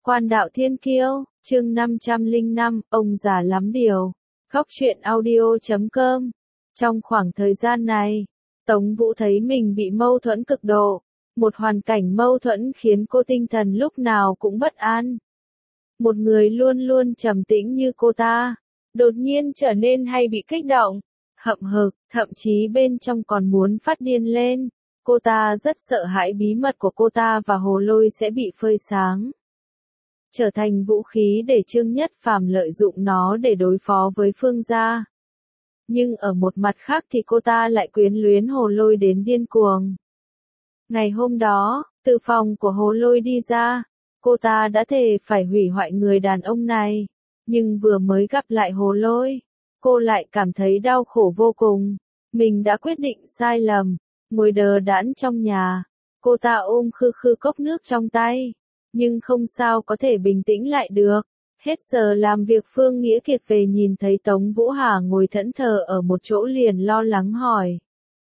Quan đạo thiên kiêu, chương 505, ông già lắm điều. Góc truyện audio.com. Trong khoảng thời gian này, Tống Vũ thấy mình bị mâu thuẫn cực độ. Một hoàn cảnh mâu thuẫn khiến cô tinh thần lúc nào cũng bất an. Một người luôn luôn trầm tĩnh như cô ta, đột nhiên trở nên hay bị kích động, hậm hực, thậm chí bên trong còn muốn phát điên lên. Cô ta rất sợ hãi bí mật của cô ta và Hồ Lôi sẽ bị phơi sáng, trở thành vũ khí để Trương Nhất Phàm lợi dụng nó để đối phó với Phương gia. Nhưng ở một mặt khác thì cô ta lại quyến luyến Hồ Lôi đến điên cuồng. Ngày hôm đó, từ phòng của Hồ Lôi đi ra, cô ta đã thề phải hủy hoại người đàn ông này. Nhưng vừa mới gặp lại Hồ Lôi, cô lại cảm thấy đau khổ vô cùng. Mình đã quyết định sai lầm, ngồi đờ đẫn trong nhà. Cô ta ôm khư khư cốc nước trong tay, nhưng không sao có thể bình tĩnh lại được. Hết giờ làm việc Phương Nghĩa Kiệt về nhìn thấy Tống Vũ Hà ngồi thẫn thờ ở một chỗ liền lo lắng hỏi.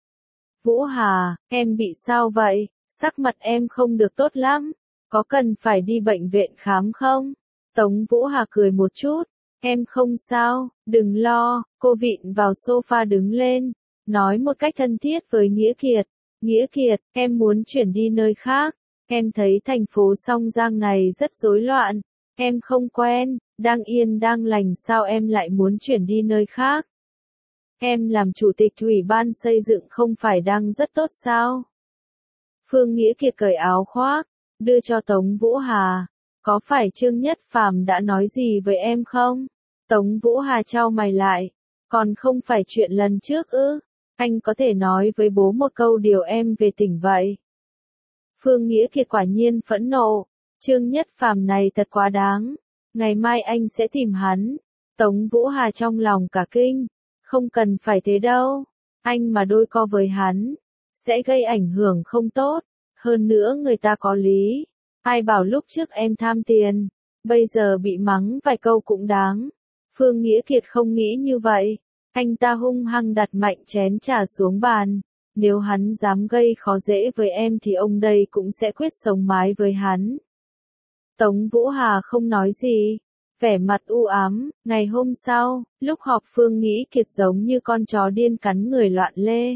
Vũ Hà, em bị sao vậy? Sắc mặt em không được tốt lắm, có cần phải đi bệnh viện khám không? Tống Vũ Hà cười một chút, em không sao, đừng lo. Cô vịn vào sofa đứng lên, nói một cách thân thiết với Nghĩa Kiệt. Nghĩa Kiệt, em muốn chuyển đi nơi khác. Em thấy thành phố Song Giang này rất rối loạn, em không quen, đang yên đang lành sao em lại muốn chuyển đi nơi khác? Em làm chủ tịch ủy ban xây dựng không phải đang rất tốt sao? Phương Nghĩa Kiệt cởi áo khoác, đưa cho Tống Vũ Hà. Có phải Trương Nhất Phàm đã nói gì với em không? Tống Vũ Hà chau mày lại. Còn không phải chuyện lần trước ư? Anh có thể nói với bố một câu điều em về tỉnh vậy. Phương Nghĩa Kiệt quả nhiên phẫn nộ. Trương Nhất Phàm này thật quá đáng. Ngày mai anh sẽ tìm hắn. Tống Vũ Hà trong lòng cả kinh. Không cần phải thế đâu. Anh mà đôi co với hắn, sẽ gây ảnh hưởng không tốt. Hơn nữa người ta có lý. Ai bảo lúc trước em tham tiền, bây giờ bị mắng vài câu cũng đáng. Phương Nghĩa Kiệt không nghĩ như vậy. Anh ta hung hăng đặt mạnh chén trà xuống bàn. Nếu hắn dám gây khó dễ với em thì ông đây cũng sẽ quyết sống mái với hắn. Tống Vũ Hà không nói gì, vẻ mặt u ám. Ngày hôm sau, lúc họp Phương Nghĩa Kiệt giống như con chó điên cắn người loạn lê.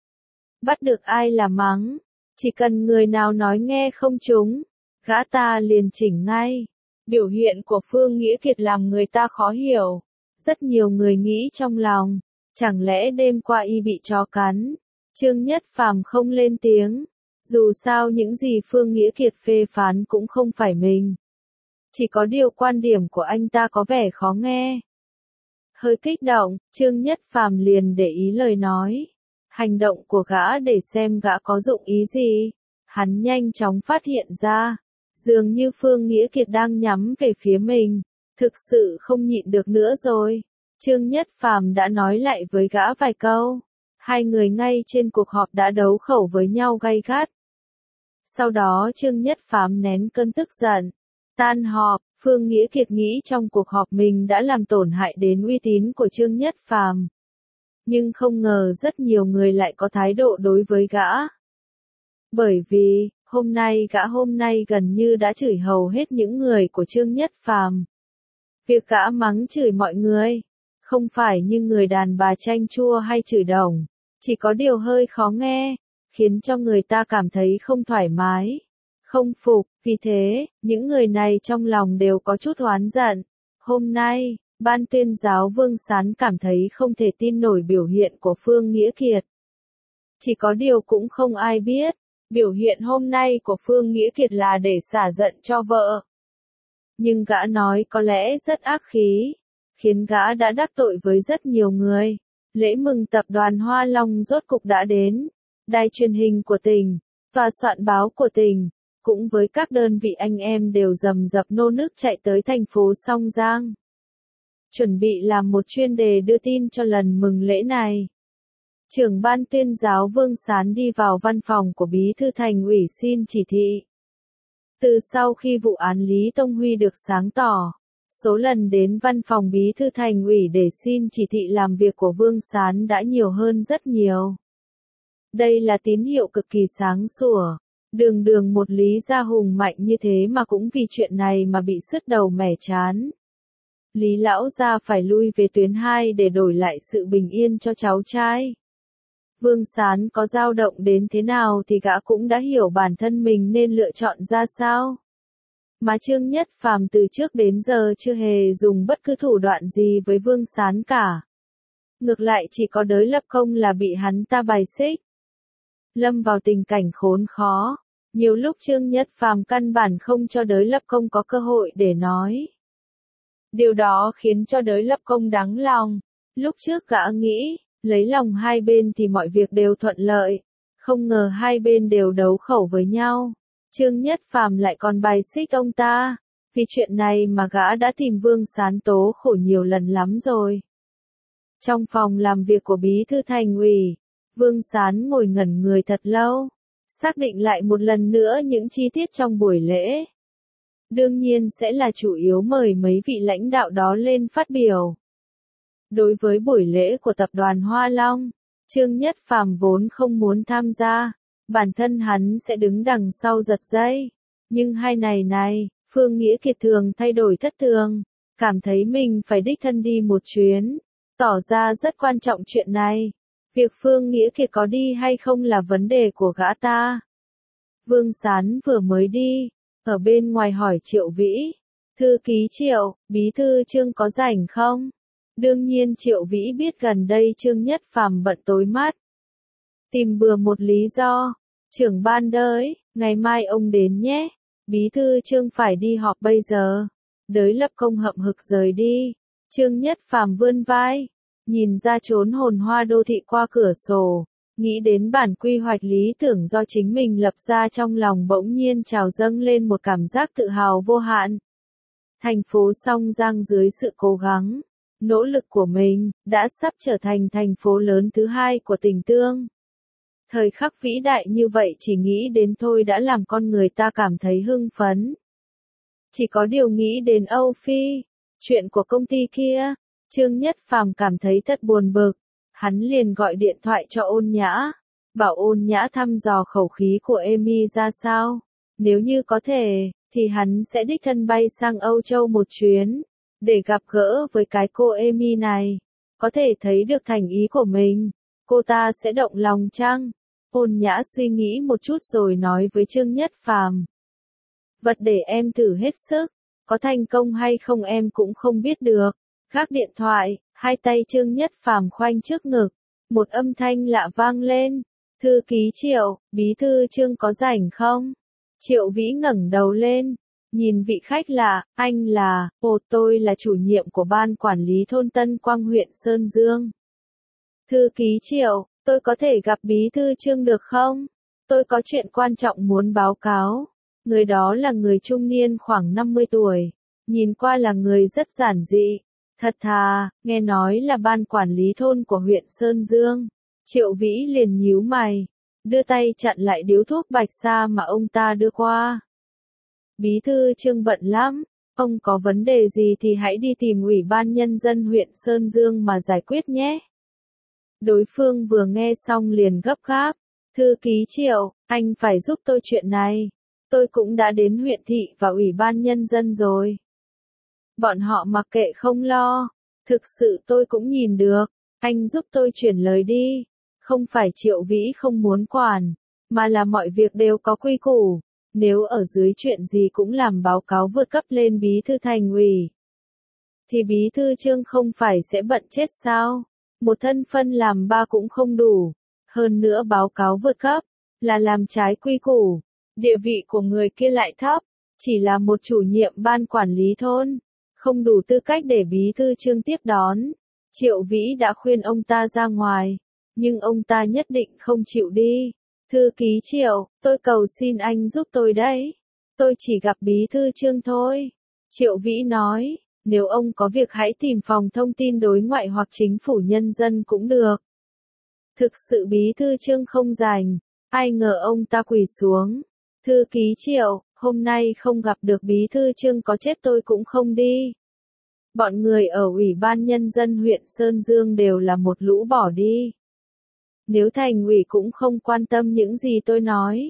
Bắt được ai là mắng, chỉ cần người nào nói nghe không trúng, gã ta liền chỉnh ngay. Biểu hiện của Phương Nghĩa Kiệt làm người ta khó hiểu. Rất nhiều người nghĩ trong lòng, chẳng lẽ đêm qua y bị chó cắn? Trương Nhất Phàm không lên tiếng. Dù sao những gì Phương Nghĩa Kiệt phê phán cũng không phải mình. Chỉ có điều quan điểm của anh ta có vẻ khó nghe. Hơi kích động, Trương Nhất Phàm liền để ý lời nói. Hành động của gã để xem gã có dụng ý gì. Hắn nhanh chóng phát hiện ra, dường như Phương Nghĩa Kiệt đang nhắm về phía mình. Thực sự không nhịn được nữa rồi. Trương Nhất Phàm đã nói lại với gã vài câu. Hai người ngay trên cuộc họp đã đấu khẩu với nhau gay gắt. Sau đó Trương Nhất Phàm nén cơn tức giận. Tan họp, Phương Nghĩa Kiệt nghĩ trong cuộc họp mình đã làm tổn hại đến uy tín của Trương Nhất Phàm. Nhưng không ngờ rất nhiều người lại có thái độ đối với gã. Bởi vì, hôm nay gần như đã chửi hầu hết những người của Trương Nhất Phàm. Việc gã mắng chửi mọi người, không phải như người đàn bà chanh chua hay chửi đồng, chỉ có điều hơi khó nghe, khiến cho người ta cảm thấy không thoải mái, không phục. Vì thế, những người này trong lòng đều có chút oán giận. Hôm nay, ban tuyên giáo Vương Sán cảm thấy không thể tin nổi biểu hiện của Phương Nghĩa Kiệt. Chỉ có điều cũng không ai biết, biểu hiện hôm nay của Phương Nghĩa Kiệt là để xả giận cho vợ. Nhưng gã nói có lẽ rất ác khí, khiến gã đã đắc tội với rất nhiều người. Lễ mừng tập đoàn Hoa Long rốt cục đã đến. Đài truyền hình của tỉnh, tòa soạn báo của tỉnh, cũng với các đơn vị anh em đều rầm rập nô nức chạy tới thành phố Song Giang. Chuẩn bị làm một chuyên đề đưa tin cho lần mừng lễ này. Trưởng ban tuyên giáo Vương Sán đi vào văn phòng của Bí thư Thành ủy xin chỉ thị. Từ sau khi vụ án Lý Tông Huy được sáng tỏ, số lần đến văn phòng Bí thư Thành ủy để xin chỉ thị làm việc của Vương Sán đã nhiều hơn rất nhiều. Đây là tín hiệu cực kỳ sáng sủa. Đường đường một Lý Gia Hùng mạnh như thế mà cũng vì chuyện này mà bị sứt đầu mẻ trán. Lý lão gia phải lui về tuyến 2 để đổi lại sự bình yên cho cháu trai. Vương Sán có dao động đến thế nào thì gã cũng đã hiểu bản thân mình nên lựa chọn ra sao. Mà Trương Nhất Phàm từ trước đến giờ chưa hề dùng bất cứ thủ đoạn gì với Vương Sán cả. Ngược lại chỉ có Đới Lập Công là bị hắn ta bài xích. Lâm vào tình cảnh khốn khó. Nhiều lúc Trương Nhất Phàm căn bản không cho Đới Lập Công có cơ hội để nói. Điều đó khiến cho Đới Lập Công đáng lòng. Lúc trước gã nghĩ, lấy lòng hai bên thì mọi việc đều thuận lợi. Không ngờ hai bên đều đấu khẩu với nhau. Trương Nhất Phàm lại còn bài xích ông ta. Vì chuyện này mà gã đã tìm Vương Sán tố khổ nhiều lần lắm rồi. Trong phòng làm việc của Bí thư Thành ủy, Vương Sán ngồi ngẩn người thật lâu, xác định lại một lần nữa những chi tiết trong buổi lễ. Đương nhiên sẽ là chủ yếu mời mấy vị lãnh đạo đó lên phát biểu. Đối với buổi lễ của tập đoàn Hoa Long, Trương Nhất Phàm vốn không muốn tham gia, bản thân hắn sẽ đứng đằng sau giật dây. Nhưng này, Phương Nghĩa Kiệt thường thay đổi thất thường, cảm thấy mình phải đích thân đi một chuyến, tỏ ra rất quan trọng chuyện này. Việc Phương Nghĩa Kiệt có đi hay không là vấn đề của gã ta. Vương Sán vừa mới đi, ở bên ngoài hỏi Triệu Vĩ, thư ký Triệu, bí thư Trương có rảnh không? Đương nhiên Triệu Vĩ biết gần đây Trương Nhất Phàm bận tối mắt. Tìm bừa một lý do, trưởng ban đới, ngày mai ông đến nhé, bí thư Trương phải đi họp bây giờ. Đới Lập Công hậm hực rời đi, Trương Nhất Phàm vươn vai, nhìn ra chốn hồn hoa đô thị qua cửa sổ, nghĩ đến bản quy hoạch lý tưởng do chính mình lập ra, trong lòng bỗng nhiên trào dâng lên một cảm giác tự hào vô hạn. Thành phố Song Giang dưới sự cố gắng, nỗ lực của mình, đã sắp trở thành thành phố lớn thứ 2 của tỉnh Tương. Thời khắc vĩ đại như vậy chỉ nghĩ đến thôi đã làm con người ta cảm thấy hưng phấn. Chỉ có điều nghĩ đến Âu Phi, chuyện của công ty kia, Trương Nhất Phàm cảm thấy thật buồn bực. Hắn liền gọi điện thoại cho Ôn Nhã, bảo Ôn Nhã thăm dò khẩu khí của Amy ra sao. Nếu như có thể, thì hắn sẽ đích thân bay sang Âu Châu một chuyến, để gặp gỡ với cái cô Amy này. Có thể thấy được thành ý của mình, cô ta sẽ động lòng chăng? Ôn Nhã suy nghĩ một chút rồi nói với Trương Nhất Phàm. Vật để em thử hết sức, có thành công hay không em cũng không biết được. Gác điện thoại, hai tay Trương Nhất Phàm khoanh trước ngực, một âm thanh lạ vang lên. Thư ký Triệu, bí thư Trương có rảnh không? Triệu Vĩ ngẩng đầu lên, nhìn vị khách lạ, anh là, tôi là chủ nhiệm của ban quản lý thôn Tân Quang huyện Sơn Dương. Thư ký Triệu, tôi có thể gặp bí thư Trương được không? Tôi có chuyện quan trọng muốn báo cáo. Người đó là người trung niên khoảng 50 tuổi, nhìn qua là người rất giản dị. Thật thà, nghe nói là ban quản lý thôn của huyện Sơn Dương. Triệu Vĩ liền nhíu mày, đưa tay chặn lại điếu thuốc bạch sa mà ông ta đưa qua. Bí thư Trương bận lắm, ông có vấn đề gì thì hãy đi tìm Ủy ban Nhân dân huyện Sơn Dương mà giải quyết nhé. Đối phương vừa nghe xong liền gấp gáp. Thư ký Triệu, anh phải giúp tôi chuyện này. Tôi cũng đã đến huyện thị và Ủy ban Nhân dân rồi. Bọn họ mặc kệ không lo. Thực sự tôi cũng nhìn được. Anh giúp tôi chuyển lời đi. Không phải Triệu Vĩ không muốn quản, mà là mọi việc đều có quy củ. Nếu ở dưới chuyện gì cũng làm báo cáo vượt cấp lên bí thư thành ủy, thì bí thư Trương không phải sẽ bận chết sao? Một thân phân làm 3 cũng không đủ. Hơn nữa báo cáo vượt cấp là làm trái quy củ. Địa vị của người kia lại thấp, chỉ là một chủ nhiệm ban quản lý thôn, không đủ tư cách để bí thư Trương tiếp đón. Triệu Vĩ đã khuyên ông ta ra ngoài, nhưng ông ta nhất định không chịu đi. Thư ký Triệu, tôi cầu xin anh giúp tôi đấy. Tôi chỉ gặp bí thư Trương thôi. Triệu Vĩ nói, nếu ông có việc hãy tìm phòng thông tin đối ngoại hoặc chính phủ nhân dân cũng được. Thực sự bí thư Trương không rảnh, ai ngờ ông ta quỳ xuống. Thư ký Triệu, hôm nay không gặp được bí thư Trương có chết tôi cũng không đi. Bọn người ở Ủy ban Nhân dân huyện Sơn Dương đều là một lũ bỏ đi. Nếu thành ủy cũng không quan tâm những gì tôi nói,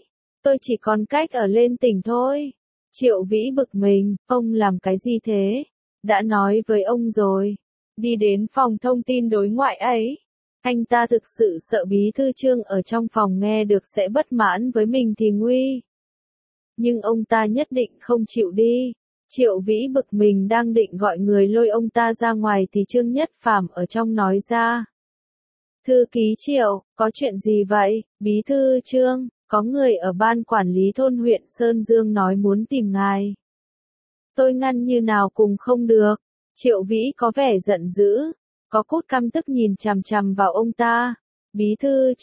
tôi chỉ còn cách ở lên tỉnh thôi. Triệu Vĩ bực mình, ông làm cái gì thế? Đã nói với ông rồi. Đi đến phòng thông tin đối ngoại ấy. Anh ta thực sự sợ bí thư Trương ở trong phòng nghe được sẽ bất mãn với mình thì nguy. Nhưng ông ta nhất định không chịu đi. Triệu Vĩ bực mình đang định gọi người lôi ông ta ra ngoài thì Trương Nhất Phàm ở trong nói ra. Thư ký Triệu, có chuyện gì vậy? Bí thư Trương, có người ở ban quản lý thôn huyện Sơn Dương nói muốn tìm ngài. Tôi ngăn như nào cùng không được. Triệu Vĩ có vẻ giận dữ, có cút căm tức nhìn chằm chằm vào ông ta. Bí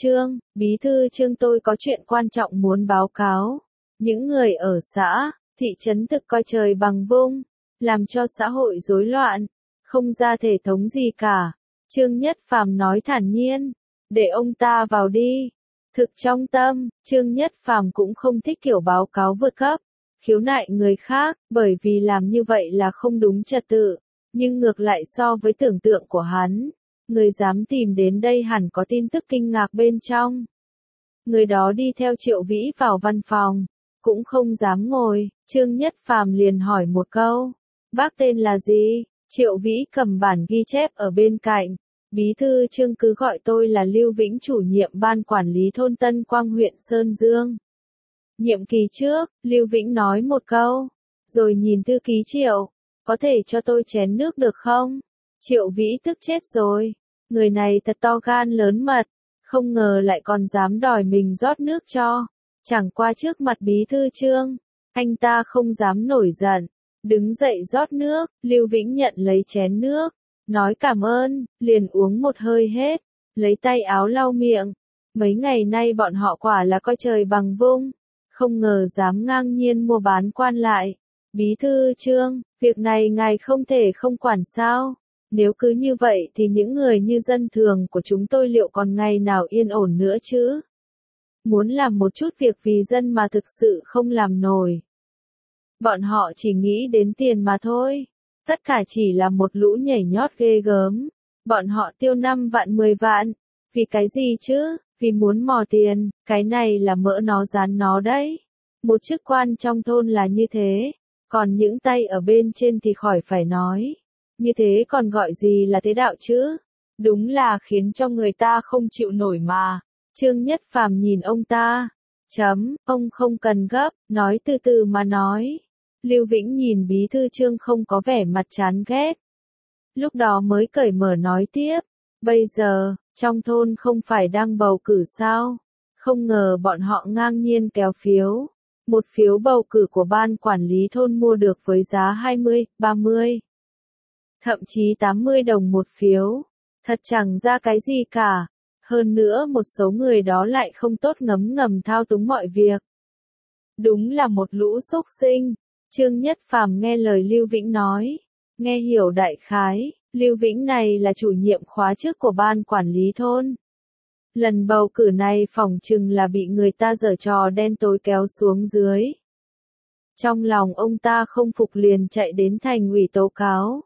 thư Trương tôi có chuyện quan trọng muốn báo cáo. Những người ở xã, thị trấn thực coi trời bằng vung, làm cho xã hội rối loạn, không ra thể thống gì cả. Trương Nhất Phàm nói thản nhiên, để ông ta vào đi. Thực trong tâm, Trương Nhất Phàm cũng không thích kiểu báo cáo vượt cấp, khiếu nại người khác, bởi vì làm như vậy là không đúng trật tự. Nhưng ngược lại so với tưởng tượng của hắn, người dám tìm đến đây hẳn có tin tức kinh ngạc bên trong. Người đó đi theo Triệu Vĩ vào văn phòng, cũng không dám ngồi, Trương Nhất Phàm liền hỏi một câu, bác tên là gì? Triệu Vĩ cầm bản ghi chép ở bên cạnh, bí thư Trương cứ gọi tôi là Lưu Vĩnh, chủ nhiệm ban quản lý thôn Tân Quang huyện Sơn Dương. Nhiệm kỳ trước, Lưu Vĩnh nói một câu, rồi nhìn thư ký Triệu, có thể cho tôi chén nước được không? Triệu Vĩ tức chết rồi, người này thật to gan lớn mật, không ngờ lại còn dám đòi mình rót nước cho. Chẳng qua trước mặt bí thư Trương, anh ta không dám nổi giận, đứng dậy rót nước, Lưu Vĩnh nhận lấy chén nước, nói cảm ơn, liền uống một hơi hết, lấy tay áo lau miệng. Mấy ngày nay bọn họ quả là coi trời bằng vung, không ngờ dám ngang nhiên mua bán quan lại. Bí thư Trương, việc này ngài không thể không quản sao? Nếu cứ như vậy thì những người như dân thường của chúng tôi liệu còn ngày nào yên ổn nữa chứ? Muốn làm một chút việc vì dân mà thực sự không làm nổi. Bọn họ chỉ nghĩ đến tiền mà thôi. Tất cả chỉ là một lũ nhảy nhót ghê gớm. Bọn họ tiêu 5 vạn 10 vạn. Vì cái gì chứ? Vì muốn mò tiền, cái này là mỡ nó dán nó đấy. Một chức quan trong thôn là như thế. Còn những tay ở bên trên thì khỏi phải nói. Như thế còn gọi gì là thế đạo chứ? Đúng là khiến cho người ta không chịu nổi mà. Trương Nhất Phàm nhìn ông ta. Ông không cần gấp, nói từ từ mà nói. Lưu Vĩnh nhìn bí thư Trương không có vẻ mặt chán ghét. Lúc đó mới cởi mở nói tiếp. Bây giờ, trong thôn không phải đang bầu cử sao? Không ngờ bọn họ ngang nhiên kéo phiếu. Một phiếu bầu cử của ban quản lý thôn mua được với giá 20, 30, thậm chí 80 đồng một phiếu. Thật chẳng ra cái gì cả. Hơn nữa một số người đó lại không tốt ngấm ngầm thao túng mọi việc. Đúng là một lũ xúc sinh. Trương Nhất Phàm nghe lời Lưu Vĩnh nói. Nghe hiểu đại khái, Lưu Vĩnh này là chủ nhiệm khóa trước của ban quản lý thôn. Lần bầu cử này phỏng chừng là bị người ta giở trò đen tối kéo xuống dưới. Trong lòng ông ta không phục liền chạy đến thành ủy tố cáo.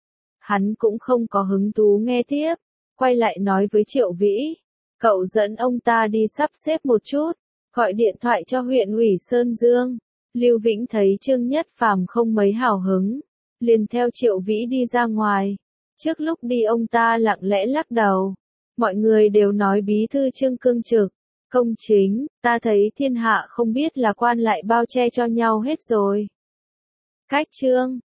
Hắn cũng không có hứng thú nghe tiếp, quay lại nói với Triệu Vĩ. Cậu dẫn ông ta đi sắp xếp một chút, gọi điện thoại cho huyện ủy Sơn Dương. Lưu Vĩnh thấy Trương Nhất Phàm không mấy hào hứng, liền theo Triệu Vĩ đi ra ngoài. Trước lúc đi ông ta lặng lẽ lắc đầu. Mọi người đều nói bí thư Trương cương trực, công chính, ta thấy thiên hạ không biết là quan lại bao che cho nhau hết rồi. Cách Trương,